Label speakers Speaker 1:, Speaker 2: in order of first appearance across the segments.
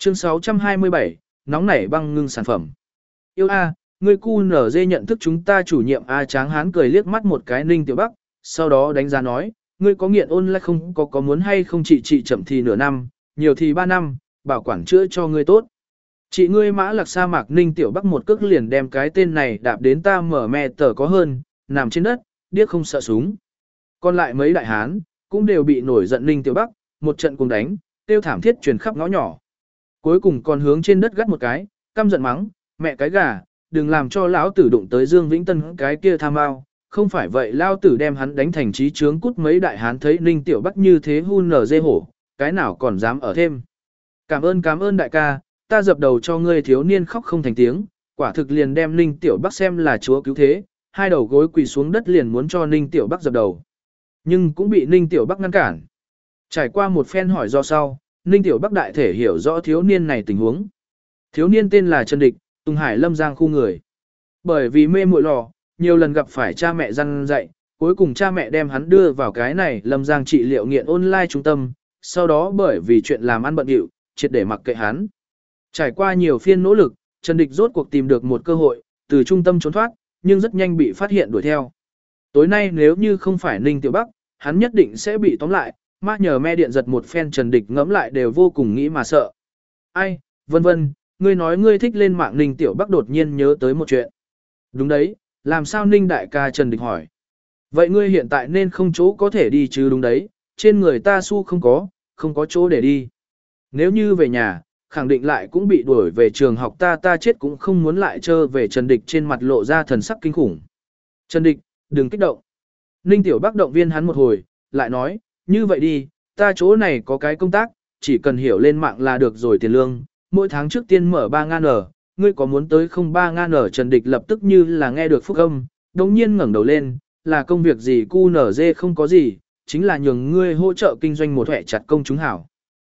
Speaker 1: Chương 627, nóng nảy băng ngưng sản phẩm. Yêu a, ngươi QNZ nhận thức chúng ta chủ nhiệm A Tráng Hán cười liếc mắt một cái Ninh Tiểu Bắc, sau đó đánh giá nói, ngươi có nghiện online không có muốn hay không trị chậm thì nửa năm, nhiều thì 3 năm, bảo quản chữa cho ngươi tốt. Chị ngươi Mã Lạc sa mạc Ninh Tiểu Bắc một cước liền đem cái tên này đạp đến ta mở mẹ tờ có hơn, nằm trên đất, điếc không sợ súng. Còn lại mấy đại hán, cũng đều bị nổi giận Ninh Tiểu Bắc, một trận cùng đánh, tiêu thảm thiết truyền khắp ngõ nhỏ. Cuối cùng còn hướng trên đất gắt một cái, căm giận mắng, mẹ cái gà, đừng làm cho lão tử đụng tới Dương Vĩnh Tân cái kia tham bao, không phải vậy lão tử đem hắn đánh thành trí chướng cút. Mấy đại hán thấy Ninh Tiểu Bắc như thế hun nở dê hổ, cái nào còn dám ở thêm. Cảm ơn đại ca, ta dập đầu cho ngươi. Thiếu niên khóc không thành tiếng, quả thực liền đem Ninh Tiểu Bắc xem là chúa cứu thế, hai đầu gối quỳ xuống đất liền muốn cho Ninh Tiểu Bắc dập đầu. Nhưng cũng bị Ninh Tiểu Bắc ngăn cản. Trải qua một phen hỏi do sau, Ninh Tiểu Bắc đại thể hiểu rõ thiếu niên này tình huống. Thiếu niên tên là Trần Địch, Tùng Hải Lâm Giang khu người. Bởi vì mê muội lò, nhiều lần gặp phải cha mẹ răn dạy, cuối cùng cha mẹ đem hắn đưa vào cái này Lâm Giang trị liệu nghiện online trung tâm, sau đó bởi vì chuyện làm ăn bận rộn, triệt để mặc kệ hắn. Trải qua nhiều phiên nỗ lực, Trần Địch rốt cuộc tìm được một cơ hội, từ trung tâm trốn thoát, nhưng rất nhanh bị phát hiện đuổi theo. Tối nay nếu như không phải Ninh Tiểu Bắc, hắn nhất định sẽ bị tóm lại, mà nhờ me điện giật một phen. Trần Địch ngẫm lại đều vô cùng nghĩ mà sợ. Ai, vân vân, ngươi nói ngươi thích lên mạng. Ninh Tiểu Bắc đột nhiên nhớ tới một chuyện. Đúng đấy, làm sao Ninh đại ca? Trần Địch hỏi. Vậy ngươi hiện tại nên không chỗ có thể đi chứ? Đúng đấy, trên người ta xu không có chỗ để đi. Nếu như về nhà, khẳng định lại cũng bị đuổi về trường học, ta chết cũng không muốn lại trơ về. Trần Địch trên mặt lộ ra thần sắc kinh khủng. Trần Địch, đừng kích động. Ninh Tiểu Bắc động viên hắn một hồi, lại nói, như vậy đi, ta chỗ này có cái công tác, chỉ cần hiểu lên mạng là được rồi. Tiền lương, mỗi tháng trước tiên mở 3.000, ngươi có muốn tới không? 3.000. Trần Địch lập tức như là nghe được phúc âm, đồng nhiên ngẩng đầu lên, là công việc gì? QNZ không có gì, chính là nhường ngươi hỗ trợ kinh doanh một hệ chặt công chúng hảo.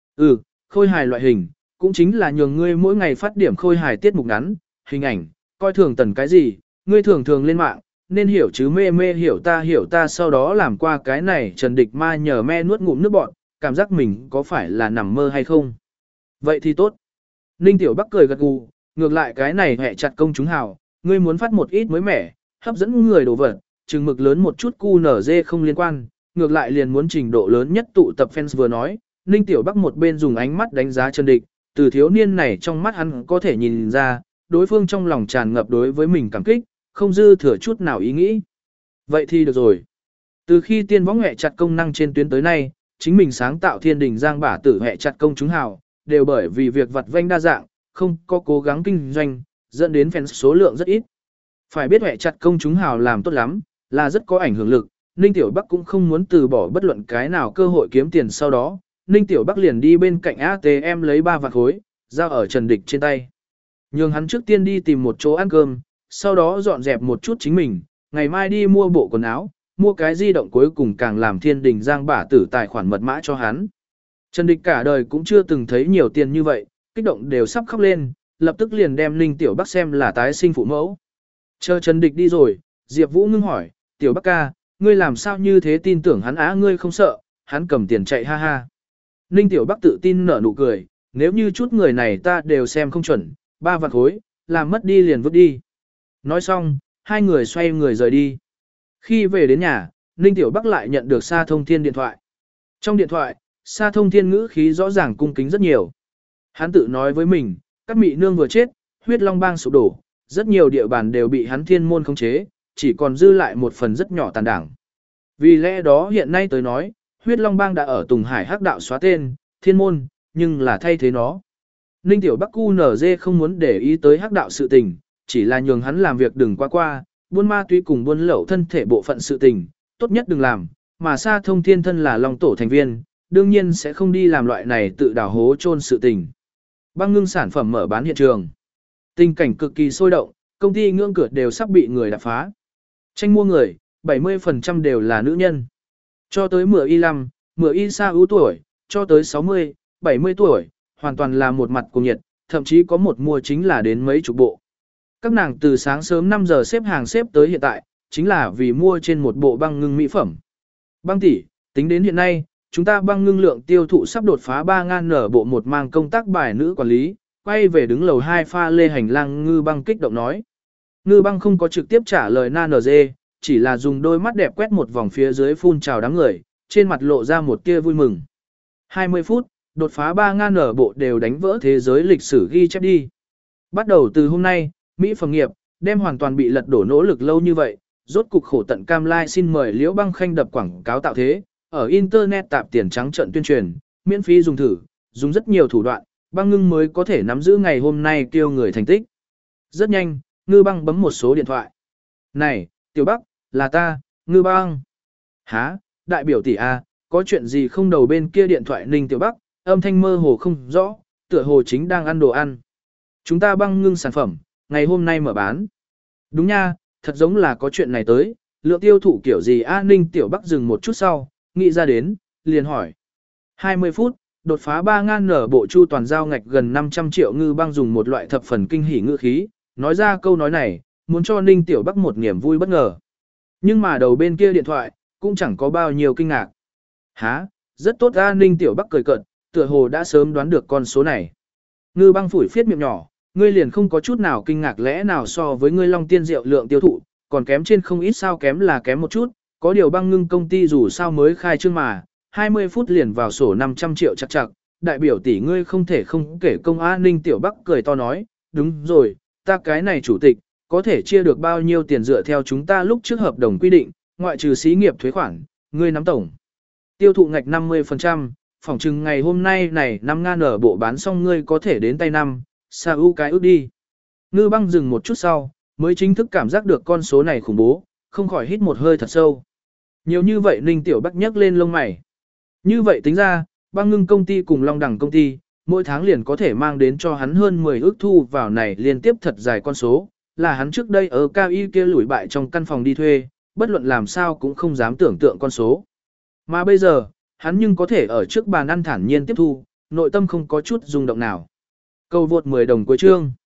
Speaker 1: Khôi hài loại hình, cũng chính là nhường ngươi mỗi ngày phát điểm khôi hài tiết mục ngắn, hình ảnh, coi thường tần cái gì, ngươi thường thường lên mạng, nên hiểu chứ. Mê hiểu ta. Sau đó làm qua cái này. Trần Địch ma nhờ me nuốt ngụm nước bọt, cảm giác mình có phải là nằm mơ hay không. Vậy thì tốt. Ninh Tiểu Bắc cười gật gù, ngược lại cái này hệ chặt công chúng hào, ngươi muốn phát một ít mới mẻ, hấp dẫn người đồ vật, chừng mực lớn một chút. QNZ không liên quan, ngược lại liền muốn trình độ lớn nhất tụ tập fans. Vừa nói, Ninh Tiểu Bắc một bên dùng ánh mắt đánh giá Trần Địch, từ thiếu niên này trong mắt hắn có thể nhìn ra, đối phương trong lòng tràn ngập đối với mình cảm kích, không dư thừa chút nào ý nghĩ. Vậy thì được rồi. Từ khi tiên võng hệ chặt công năng trên tuyến tới nay, chính mình sáng tạo Thiên Đình Giang bả tử hệ chặt công chúng hào, đều bởi vì việc vặt vanh đa dạng, không có cố gắng kinh doanh, dẫn đến fans số lượng rất ít. Phải biết hệ chặt công chúng hào làm tốt lắm, là rất có ảnh hưởng lực. Ninh Tiểu Bắc cũng không muốn từ bỏ bất luận cái nào cơ hội kiếm tiền. Sau đó, Ninh Tiểu Bắc liền đi bên cạnh ATM lấy 3 vạn khối, giao ở Trần Địch trên tay. Nhưng hắn trước tiên đi tìm một chỗ ăn cơm, sau đó dọn dẹp một chút chính mình, ngày mai đi mua bộ quần áo, mua cái di động, cuối cùng càng làm Thiên Đình Giang bả tử tài khoản mật mã cho hắn. Trần Địch cả đời cũng chưa từng thấy nhiều tiền như vậy, kích động đều sắp khóc lên, lập tức liền đem Ninh Tiểu Bắc xem là tái sinh phụ mẫu. Chờ Trần Địch đi rồi, Diệp Vũ ngưng hỏi, Tiểu Bắc ca, ngươi làm sao như thế tin tưởng hắn á? Ngươi không sợ, hắn cầm tiền chạy ha ha. Ninh Tiểu Bắc tự tin nở nụ cười, nếu như chút người này ta đều xem không chuẩn, 3 vạn khối, làm mất đi liền vứt đi. Nói xong, hai người xoay người rời đi. Khi về đến nhà, Ninh Tiểu Bắc lại nhận được Sa Thông Thiên điện thoại. Trong điện thoại, Sa Thông Thiên ngữ khí rõ ràng cung kính rất nhiều. Hắn tự nói với mình, các mị nương vừa chết, huyết long bang sụp đổ, rất nhiều địa bàn đều bị hắn thiên môn khống chế, chỉ còn dư lại một phần rất nhỏ tàn đảng. Vì lẽ đó hiện nay tới nói, huyết long bang đã ở Tùng Hải hắc đạo xóa tên, thiên môn, nhưng là thay thế nó. Ninh Tiểu Bắc QNZ không muốn để ý tới hắc đạo sự tình, chỉ là nhường hắn làm việc đừng qua, buôn ma túy cùng buôn lậu thân thể bộ phận sự tình, tốt nhất đừng làm, mà Sa Thông Thiên thân là Long Tổ thành viên, đương nhiên sẽ không đi làm loại này tự đào hố chôn sự tình. Băng ngưng sản phẩm mở bán hiện trường. Tình cảnh cực kỳ sôi động, công ty ngưỡng cửa đều sắp bị người đạp phá. Tranh mua người, 70% đều là nữ nhân. Cho tới mửa y 5, mửa y sa ưu tuổi, cho tới 60, 70 tuổi, hoàn toàn là một mặt cùng nhiệt, thậm chí có một mua chính là đến mấy chục bộ. Các nàng từ sáng sớm 5 giờ xếp hàng xếp tới hiện tại, chính là vì mua trên một bộ băng ngưng mỹ phẩm. Băng tỷ, tính đến hiện nay, chúng ta băng ngưng lượng tiêu thụ sắp đột phá 3.000 nở bộ một mang công tác bài nữ quản lý, quay về đứng lầu 2 pha lê hành lang Ngư Băng kích động nói. Ngư Băng không có trực tiếp trả lời NG, chỉ là dùng đôi mắt đẹp quét một vòng phía dưới phun trào đám người, trên mặt lộ ra một tia vui mừng. 20 phút, đột phá 3.000 nở bộ đều đánh vỡ thế giới lịch sử ghi chép đi. Bắt đầu từ hôm nay, Mỹ phẩm nghiệp, đem hoàn toàn bị lật đổ nỗ lực lâu như vậy, rốt cục khổ tận cam lai xin mời Liễu Băng Khanh đập quảng cáo tạo thế, ở Internet tạp tiền trắng trận tuyên truyền, miễn phí dùng thử, dùng rất nhiều thủ đoạn, băng ngưng mới có thể nắm giữ ngày hôm nay kêu người thành tích. Rất nhanh, Ngư Băng bấm một số điện thoại. Này, Tiểu Bắc, là ta, Ngư Băng. Hả, đại biểu tỷ A, có chuyện gì không đầu bên kia điện thoại Ninh Tiểu Bắc, âm thanh mơ hồ không rõ, tựa hồ chính đang ăn đồ ăn. Chúng ta băng ngưng sản phẩm, ngày hôm nay mở bán. Đúng nha, thật giống là có chuyện này tới, lượng tiêu thụ kiểu gì A Ninh Tiểu Bắc dừng một chút sau, nghĩ ra đến, liền hỏi. 20 phút, đột phá 3.000 nở bộ chu toàn giao ngạch gần 500 triệu. Ngư Băng dùng một loại thập phần kinh hỉ ngữ khí, nói ra câu nói này, muốn cho Ninh Tiểu Bắc một niềm vui bất ngờ. Nhưng mà đầu bên kia điện thoại, cũng chẳng có bao nhiêu kinh ngạc. Hả, rất tốt A Ninh Tiểu Bắc cười cợt, tựa hồ đã sớm đoán được con số này. Ngư Băng phủi phiết miệng nhỏ, ngươi liền không có chút nào kinh ngạc lẽ nào so với ngươi Long Tiên rượu lượng tiêu thụ, còn kém trên không ít sao kém là kém một chút, có điều băng ngưng công ty dù sao mới khai trương mà, 20 phút liền vào sổ 500 triệu chặt chặt, đại biểu tỷ ngươi không thể không kể công A Ninh Tiểu Bắc cười to nói, đúng rồi, ta cái này chủ tịch, có thể chia được bao nhiêu tiền dựa theo chúng ta lúc trước hợp đồng quy định, ngoại trừ xí nghiệp thuế khoản, ngươi nắm tổng. Tiêu thụ ngạch 50%, phỏng chừng ngày hôm nay này 5.000 ở bộ bán xong ngươi có thể đến tay năm, xa ưu cái ước đi. Ngư Băng dừng một chút sau, mới chính thức cảm giác được con số này khủng bố, không khỏi hít một hơi thật sâu. Nhiều như vậy Ninh Tiểu Bắc nhấc lên lông mày. Như vậy tính ra, băng ngưng công ty cùng Long Đẳng công ty, mỗi tháng liền có thể mang đến cho hắn hơn 10 ước thu vào này liên tiếp thật dài con số, là hắn trước đây ở cao y kia lủi bại trong căn phòng đi thuê, bất luận làm sao cũng không dám tưởng tượng con số. Mà bây giờ, hắn nhưng có thể ở trước bàn ăn thản nhiên tiếp thu, nội tâm không có chút rung động nào. Câu vượt 10 đồng cuối chương.